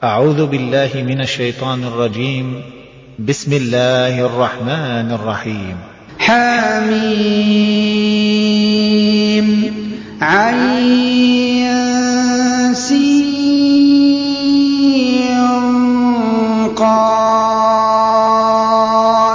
أعوذ بالله من الشيطان الرجيم. بسم الله الرحمن الرحيم. حميم عين سين قاف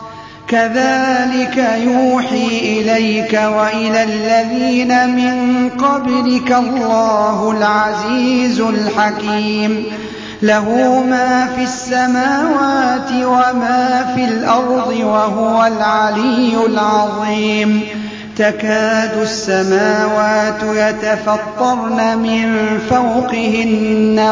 كذلك يوحي إليك وإلى الذين من قبلك الله العزيز الحكيم له ما في السماوات وما في الأرض وهو العلي العظيم تكاد السماوات يتفطرن من فوقهن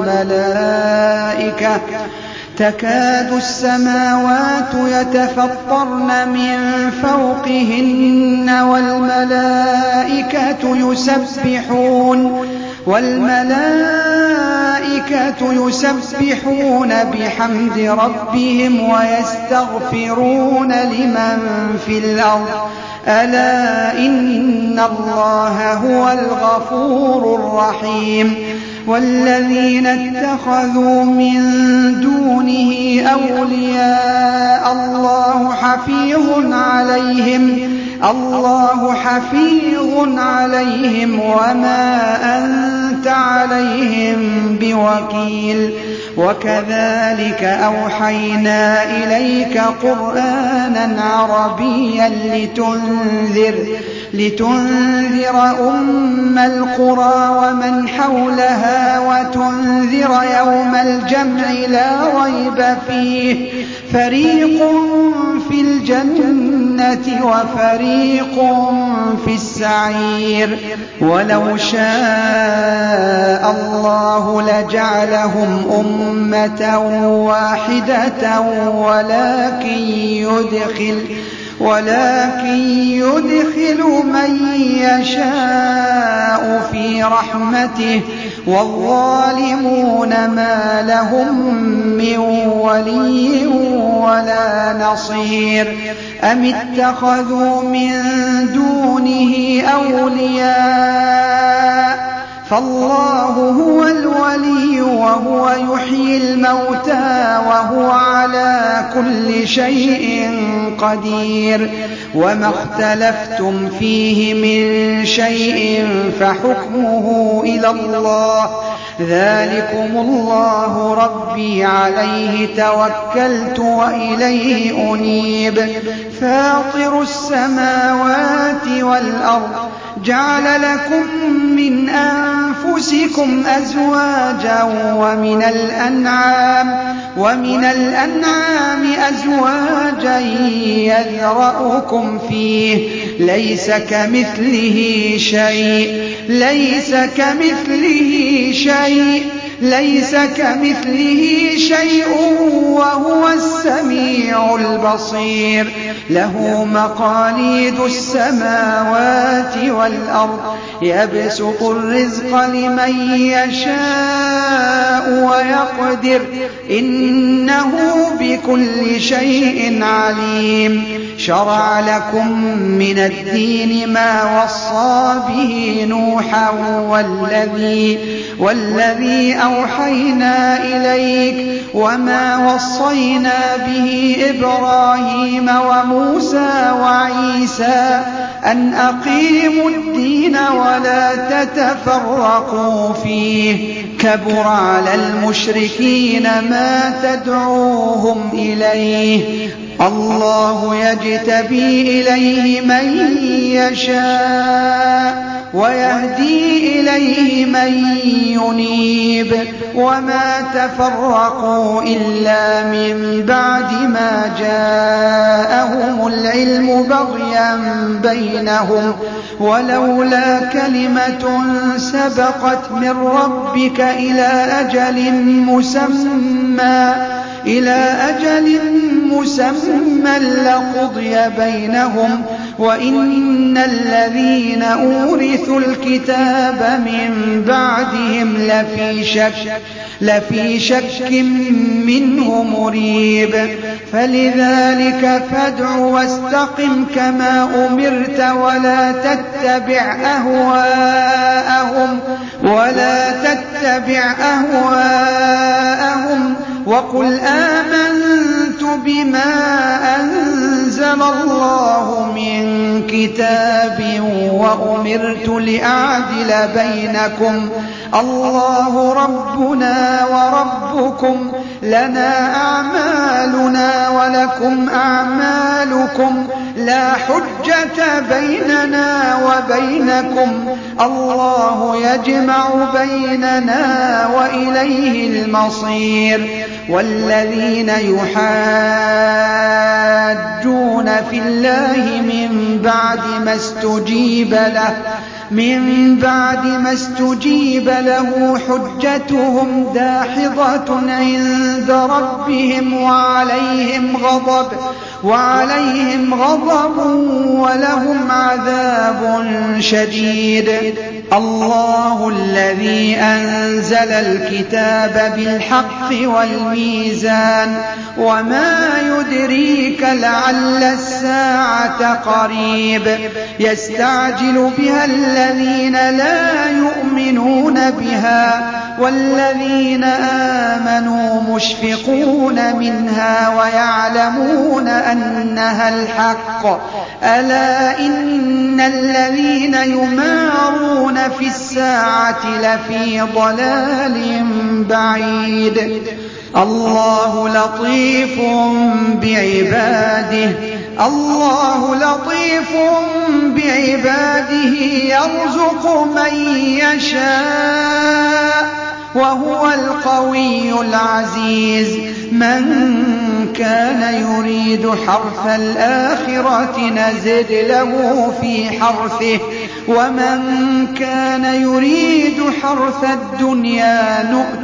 والملائكة يسبحون بحمد ربهم ويستغفرون لمن في الأرض ألا إن الله هو الغفور الرحيم والذين اتخذوا من دونه أولياء الله حفيظ عليهم وما أنت عليهم بوكيل وكذلك أوحينا إليك قرآنا عربيا لتنذر أم القرى ومن حولها وتنذر يوم الجمع لا ريب فيه فريق في الجنة وفريق في السعير ولو شاء الله لجعلهم أمة واحدة ولكن يدخل من يشاء في رحمته والظالمون ما لهم من ولي ولا نصير أم اتخذوا من دونه أولياء فالله هو الولي وهو يحيي الموتى وهو على كل شيء قدير وما اختلفتم فيه من شيء فحكمه إلى الله ذلكم الله ربي عليه توكلت وإليه أنيب فاطر السماوات والأرض جعل لكم من أنفسكم أزواجا ومن الأنعام أزواجا يذرأكم فيه ليس كمثله شيء وهو السميع البصير له مقاليد السماوات والأرض يبسط الرزق لمن يشاء ويقدر إنه بكل شيء عليم شرع لكم من الدين ما وصى به نوحا والذي أوحينا إليك وما وصينا به إبراهيم وموسى وعيسى أن أقيموا الدين ولا تتفرقوا فيه كبر على المشركين ما تدعوهم إليه الله يجتبي إليه من يشاء ويهدي إليه من ينيب وما تفرقوا إلا من بعد ما جاءهم العلم بغيا بينهم ولولا كلمة سبقت من ربك إلى أجل مسمى لقضي بينهم وإن الذين أورثوا الكتاب من بعدهم لفي شك منه مريب فلذلك فادع واستقم كما أمرت ولا تتبع أهواءهم وقل آمنت بما أنزل الله من كتاب وأمرت لأعدل بينكم الله ربنا وربكم لنا أعمالنا ولكم أعمالكم لا حجة بيننا وبينكم الله يجمع بيننا وإليه المصير والذين يحاجون في الله من بعد ما استجيب له حجتهم داحضة عند ربهم وعليهم غضب ولهم عذاب شديد. الله الذي أنزل الكتاب بالحق والميزان وما يدريك لعل الساعة قريب يستعجل بها الذين لا يؤمنون بها والذين آمنوا مشفقون منها ويعلمون أنها الحق ألا إن الذين يمارون في الساعة لفي ضلال بعيد. الله لطيف بعباده يرزق من يشاء وهو القوي العزيز. من كان يريد حرث الآخرة نزد له في حرثه ومن كان يريد حرث الدنيا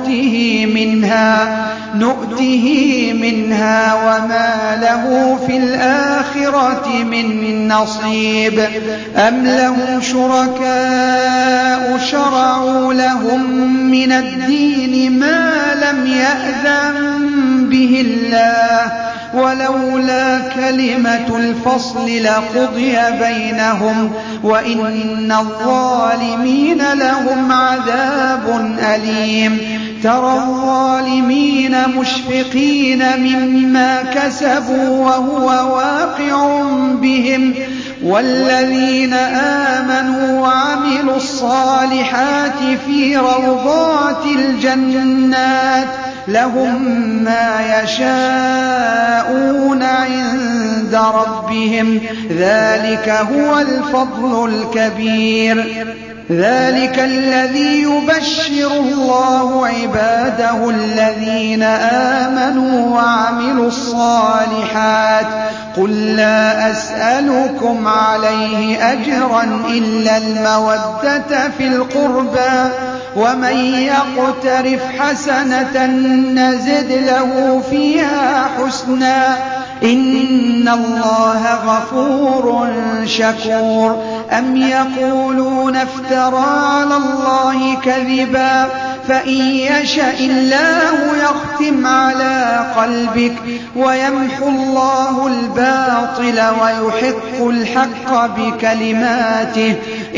نؤته منها وما له في الآخرة من نصيب. أم لهم شركاء شرعوا لهم من الدين ما لم يأذن به الله ولولا كلمة الفصل لقضي بينهم وإن الظالمين لهم عذاب أليم. ترى الظالمين مشفقين مما كسبوا وهو واقع بهم والذين آمنوا وعملوا الصالحات في روضات الجنات لهم ما يشاءون عند ربهم ذلك هو الفضل الكبير. ذلك الذي يبشر الله عباده الذين آمنوا وعملوا الصالحات قل لا أسألكم عليه أجرا إلا المودة في القربى ومن يقترف حسنة نزد له فيها حسنا إن الله غفور شكور. أم يقولون افترى على الله كذبا فإن يشأ الله يختم على قلبك ويمحو الله الباطل ويحق الحق بكلماته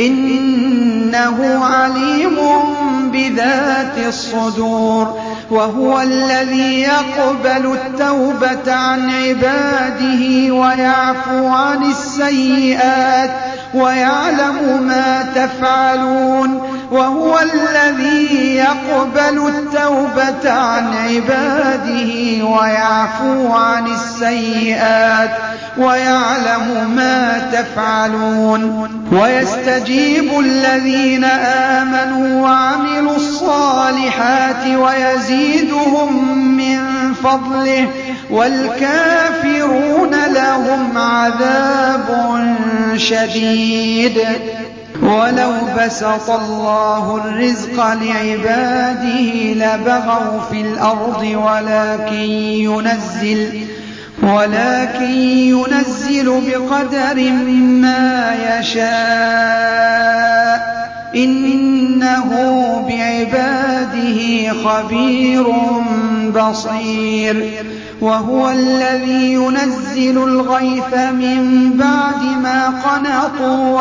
إنه عليم بذات الصدور. وهو الذي يقبل التوبة عن عباده ويعفو عن السيئات ويعلم ما تفعلون. وهو الذي يقبل التوبة عن عباده ويعفو عن السيئات ويعلم ما تفعلون. ويستجيب الذين آمنوا وعملوا الصالحات ويزيدهم من فضله والكافرون لهم عذاب شديد. ولو بسط الله الرزق لعباده لبغوا في الأرض ولكن ينزل بقدر ما يشاء إنه بعباده خبير بصير. وهو الذي ينزل الغيث من بعد ما قنطوا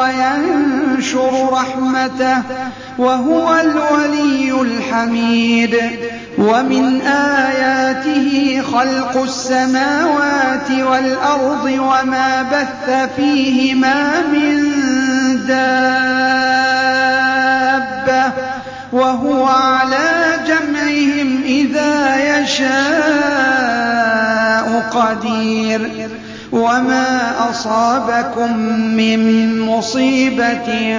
وينشر رحمته وهو الولي الحميد. ومن آياته خلق السماوات والأرض وما بث فيهما من دابة وهو على جمعهم إذا يشاء قدير وما أصابكم من مصيبة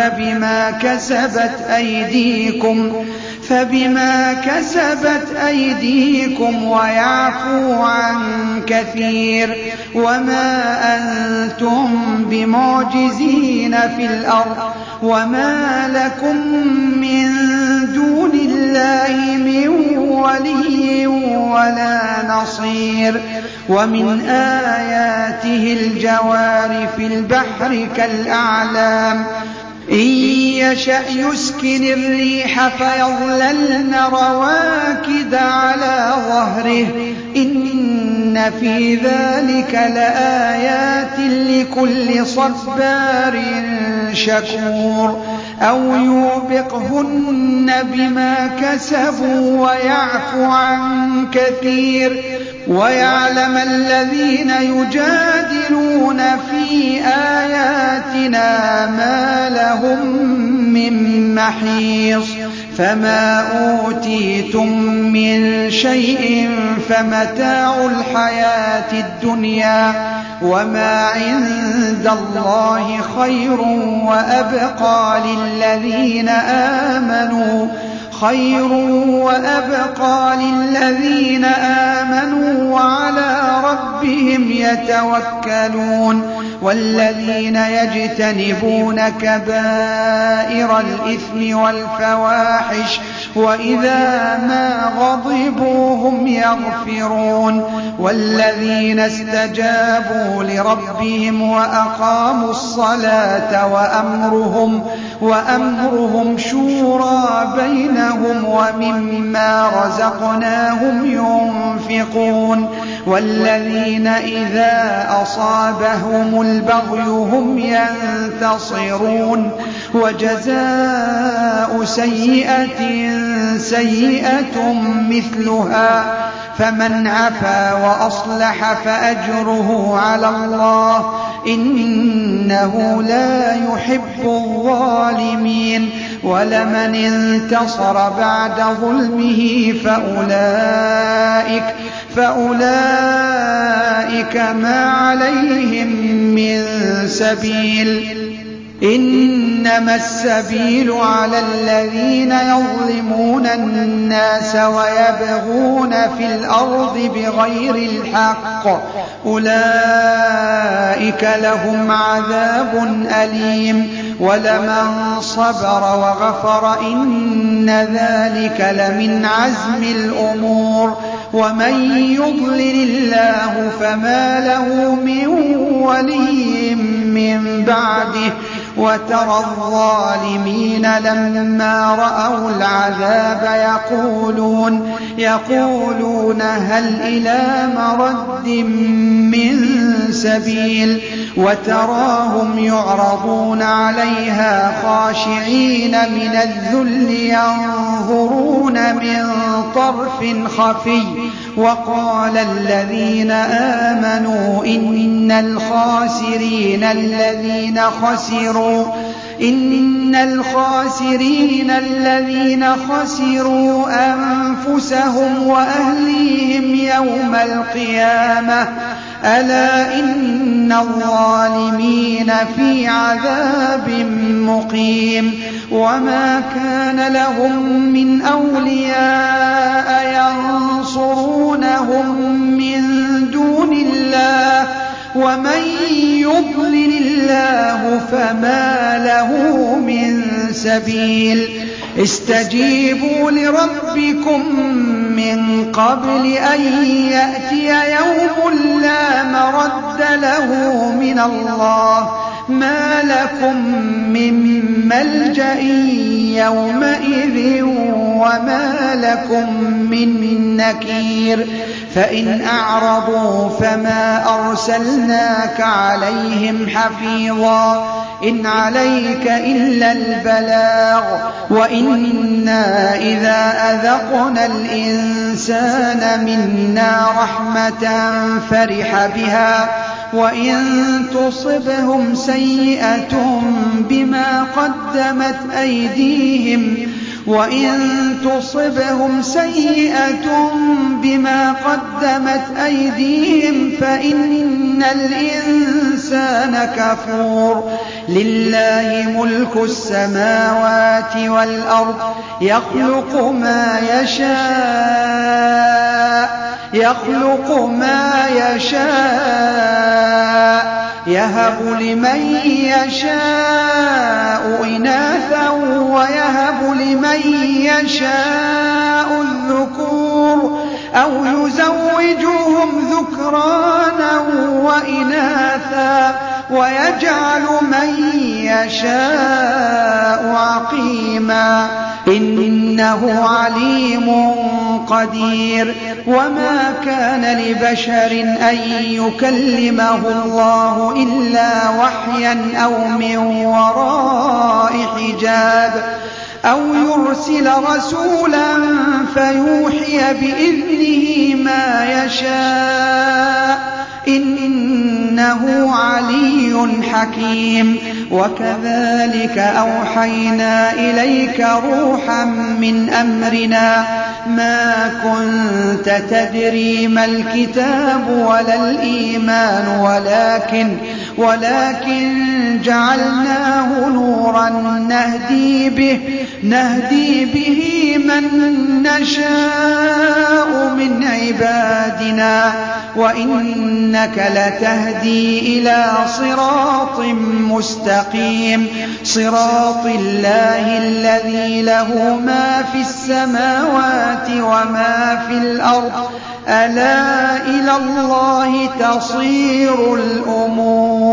فبما كسبت أيديكم ويعفو عن كثير وما أنتم بمعجزين في الأرض وما لكم من دون الله من ولي ولا نصير ومن آياته الجوار في البحر كالأعلام إن يشأ يسكن الريح فيظللن رواكد على ظهره إن في ذلك لآيات لكل صبار شكور أو يوبقهن بما كسبوا ويعفو عن كثير ويعلم الذين يجادلون في آياتنا ما لهم من محيص فما أوتيتم من شيء فمتاع الحياة الدنيا وما عند الله خير وأبقى للذين آمنوا وعلى ربهم يتوكلون والذين يجتنبون كبائر الإثم والفواحش وإذا ما غضبوا هم يغفرون والذين استجابوا لربهم وأقاموا الصلاة وأمرهم شورى بينهم ومما رزقناهم ينفقون والذين إذا أصابهم البغي هم ينتصرون وجزاء سيئة مثلها فمن عفا وأصلح فأجره على الله إنه لا يحب الظالمين ولمن انتصر بعد ظلمه فأولئك ما عليهم من سبيل إنما السبيل على الذين يظلمون الناس ويبغون في الأرض بغير الحق أولئك لهم عذاب أليم ولمن صبر وغفر إن ذلك لمن عزم الأمور ومن يضلل الله فما له من ولي من بعده وترى الظالمين لما رأوا العذاب يقولون هل إلى مرد من سبيل وتراهم يعرضون عليها خاشعين من الذل ينظرون من طرف خفي وقال الذين آمنوا إن الخاسرين الذين خسروا أنفسهم وأهليهم يوم القيامة ألا إن الظالمين في عذاب مقيم وما كان لهم من أولياء ينصرونهم من دون الله ومن يضلل الله فما له من سبيل استجيبوا لربكم من قبل أن يأتي يوم لا مرد له من الله ما لكم من ملجأ يومئذ وما لكم من نكير فإن أعرضوا فما أرسلناك عليهم حفيظا إن عليك إلا البلاغ وإنا إذا أذقنا الإنسان منا رحمة فرح بها وإن تصبهم سيئة بما قدمت أيديهم فإن الإنسان كفور لله ملك السماوات والأرض يخلق ما يشاء يهب لمن يشاء إناثا ويهب لمن يشاء الذكور أو يزوجهم ذكرانا وإناثا ويجعل من يشاء عقيما إنه عليم قدير وما كان لبشر أن يكلمه الله إلا وحيا أو من وراء حجاب أو يرسل رسولا فيوحي بإذنه ما يشاء إنه علي حكيم وكذلك أوحينا إليك روحا من أمرنا ما كنت تدري ما الكتاب ولا الإيمان ولكن جعلناه نورا نهدي به من نشاء من عبادنا وإنك لتهدي إلى صراط مستقيم صراط الله الذي له ما في السماوات وما في الأرض ألا إلى الله تصير الأمور